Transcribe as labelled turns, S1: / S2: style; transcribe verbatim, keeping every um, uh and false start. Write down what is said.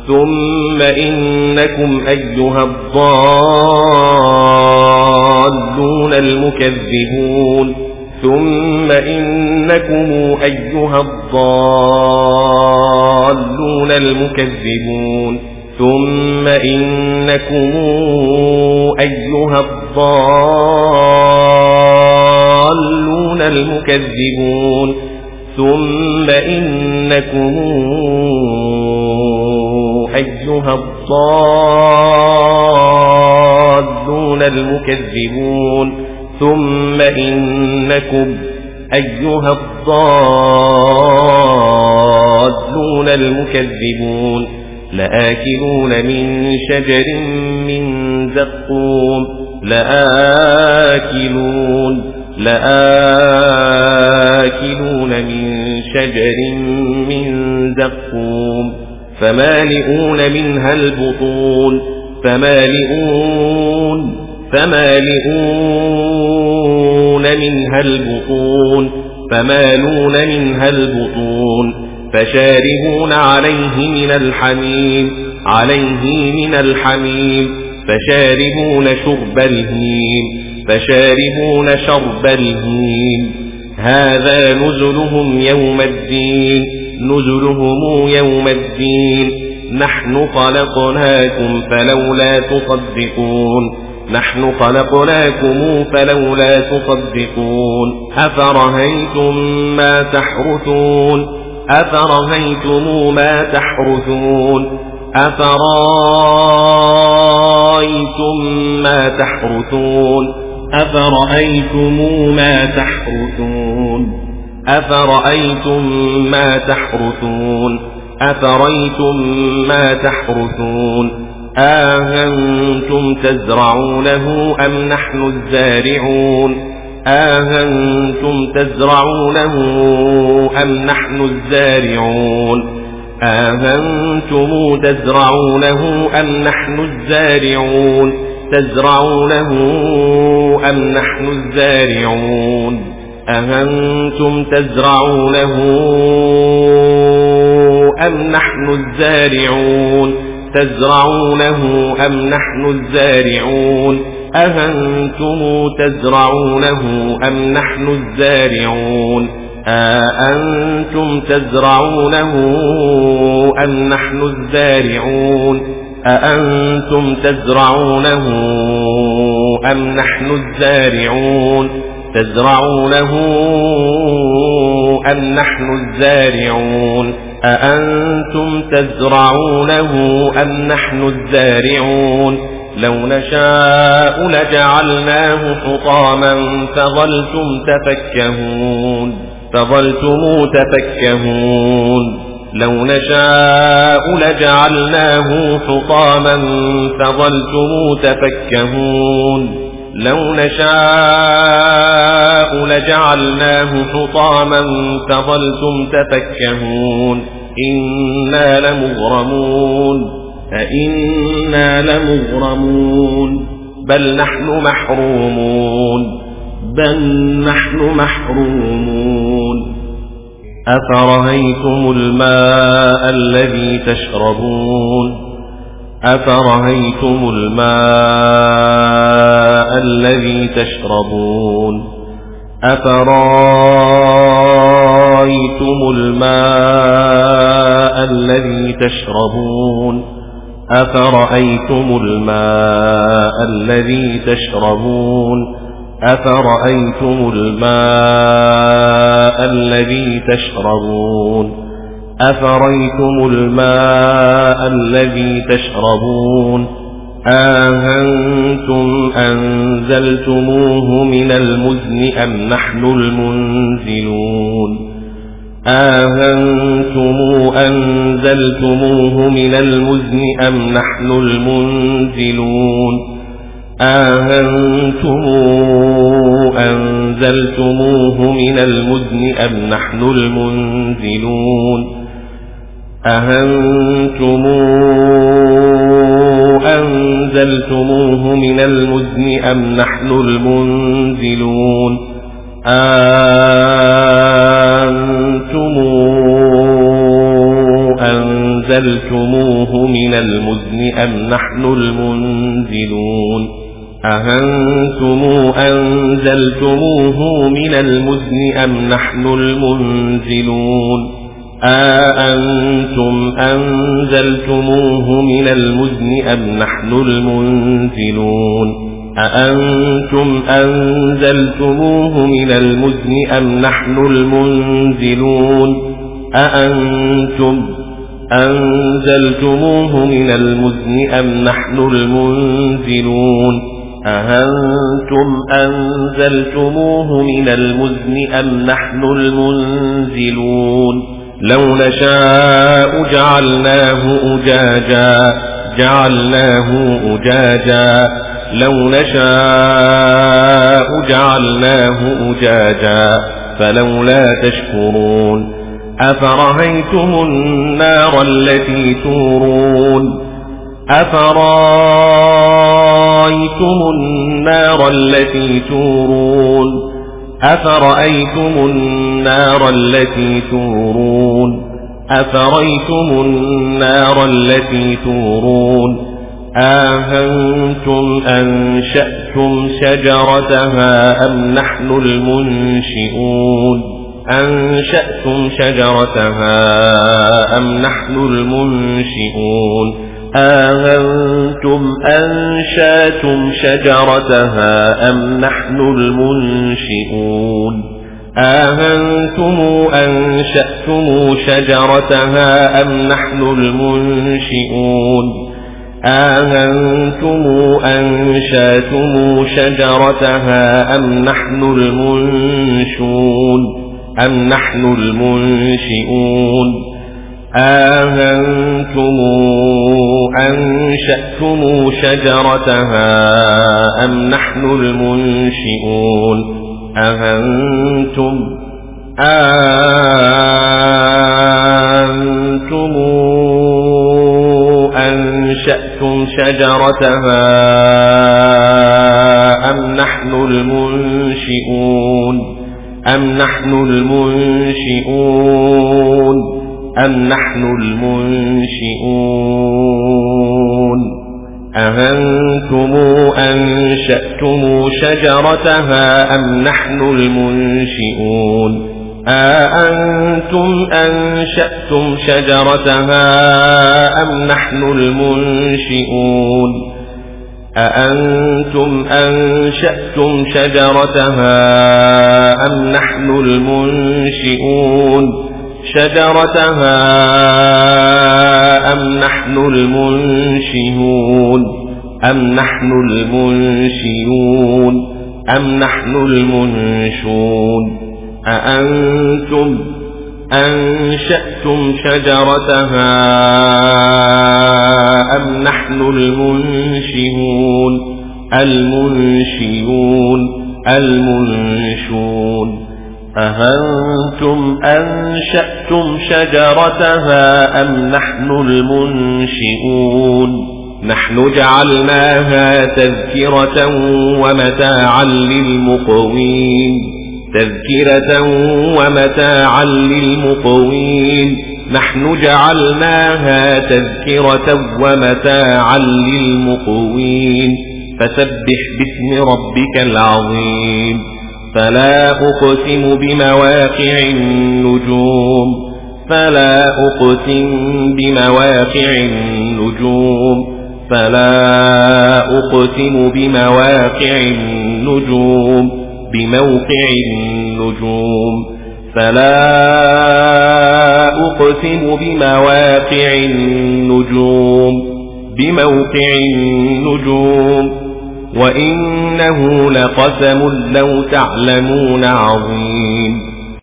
S1: ثم إنكم أيها الضالون المكذبون ثم إنكم أيها الضالون المكذبون ثم إنكم أيها الضالون المكذبون ثم إنكم أيها الضالون المكذبون ثم إنكم أيها الضالون المكذبون لآكلون من شجر من زقوم لآكلون لآكلون من شجر من زقوم فمالئون منها البطون فمالئون فمالئون منها البطون فمالون منها البطون فشاربون عليه من الحميم عليه من الحميم فشاربون شرب الهيم فشاربون شرب الهيم هذا نزلهم يوم الدين نزلهم يوم الدين نحن خلقناكم فلولا تصدقون نحن خلقناكم فلولا تصدقون أفرهيتم ما تحرثون أفرهيتم ما تحرثون أفرأيتم ما تحرثون أفرأيتم ما تحرثون أفرأيتم ما تحرثون أفرأيتم ما تحرثون أأنتم تزرعونه أم نحن الزارعون أأنتم تزرعونه أم نحن الزارعون أأنتم تزرعونه أم نحن الزارعون تزرعونه أم نحن الزارعون أأنتم تزرعونه أم نحن الزارعون تزرعونه أم نحن الزارعون أأنتم تزرعونه أم نحن الزارعون أأنتم تزرعونه أم نحن الزارعون أأنتم تزرعونه أم نحن الزارعون تزرعونه أم نحن الزارعون أأنتم تزرعونه أم نحن الزارعون لو نشاء لجعلناه حطاما فظلتم تفكهون فظلتم تفكهون لو نشاء لجعلناه حطاما فظلتم تفكهون لو نشاء لجعلناه حطاما فظلتم تفكهون إنا لمغرمون أئنا لمغرمون بل نحن محرومون بل نحن محرومون أفرهيتم الماء الذي تشربون أفرهيتم الماء الذي تشربون أفرأيتم الماء الذي تشربون أفرأيتم الماء الذي تشربون أفرأيتم الماء الذي تشربون أفرأيتم الماء الذي تشربون أأنتم أنزلتموه من المزن أم نحن المنزلون أأنتم أنزلتموه من المزن أم نحن المنزلون أأنتم أنزلتموه من المزن أم نحن المنزلون أأنتم أنزلتموه من المزن أم نحن المنزلون أأنتم أنزلتموه من المزن أم نحن المنزلون أأنتم أنزلتموه من المزن أم نحن المنزلون أأنتم أنزلتموه من المزن أم نحن المنزلون أأنتم أنزلتموه من المزن أم نحن المنزلون أأنتم أنزلتموه من المزن أم نحن المنزلون أأنتم أنزلتموه من المزن أم نحن المنزلون لو نشاء جعلناه أجاجا جعلناه أجاجا لو نشاء جعلناه أجاجا فلولا تشكرون أفرأيتم النار التي تورون أفرأيتم النار التي تورون أفرأيتم النار التي تورون أفرأيتم النار التي تورون أأنتم أنشأتم شجرتها أم نحن المنشئون أنشأتم شجرتها أم نحن المنشئون أأنتم أنشأتم شجرتها أم نحن المنشئون أأنتم أنشأتم شجرتها أم نحن المنشئون أأنتم أنشأتم شجرتها أم نحن المنشئون أم نحن المنشئون أأنتم أنشأتم شجرتها أم نحن المنشئون أأنتم أأنتم أنشأتم شجرتها أم نحن المنشئون أم نحن المنشئون أم نحن المنشئون أأنتم أنشأتم شجرتها أم نحن المنشئون أأنتم أنشأتم شجرتها أم نحن المنشئون أأنتم أنشأتم شجرتها أم نحن المنشئون شجرتها أم نحن المنشئون أم نحن المنشئون أم نحن المنشئون أأنتم أنشأتم شجرتها أم نحن المنشئون المنشئون المنشئون أأنتم أنشأتم شجرتها أم نحن المنشئون نحن جعلناها تذكرة ومتاعا للمقوين تذكرة ومتاعا للمقوين نحن جعلناها تذكرة ومتاعا للمقوين فسبح باسم ربك العظيم فلا أقسم بمواقع النجوم فلا أقسم بمواقع النجوم فلا أقسم بمواقع النجوم بموقع النجوم فلا أقسم بمواقع النجوم بموقع النجوم وإنه لقسم لو تعلمون عظيم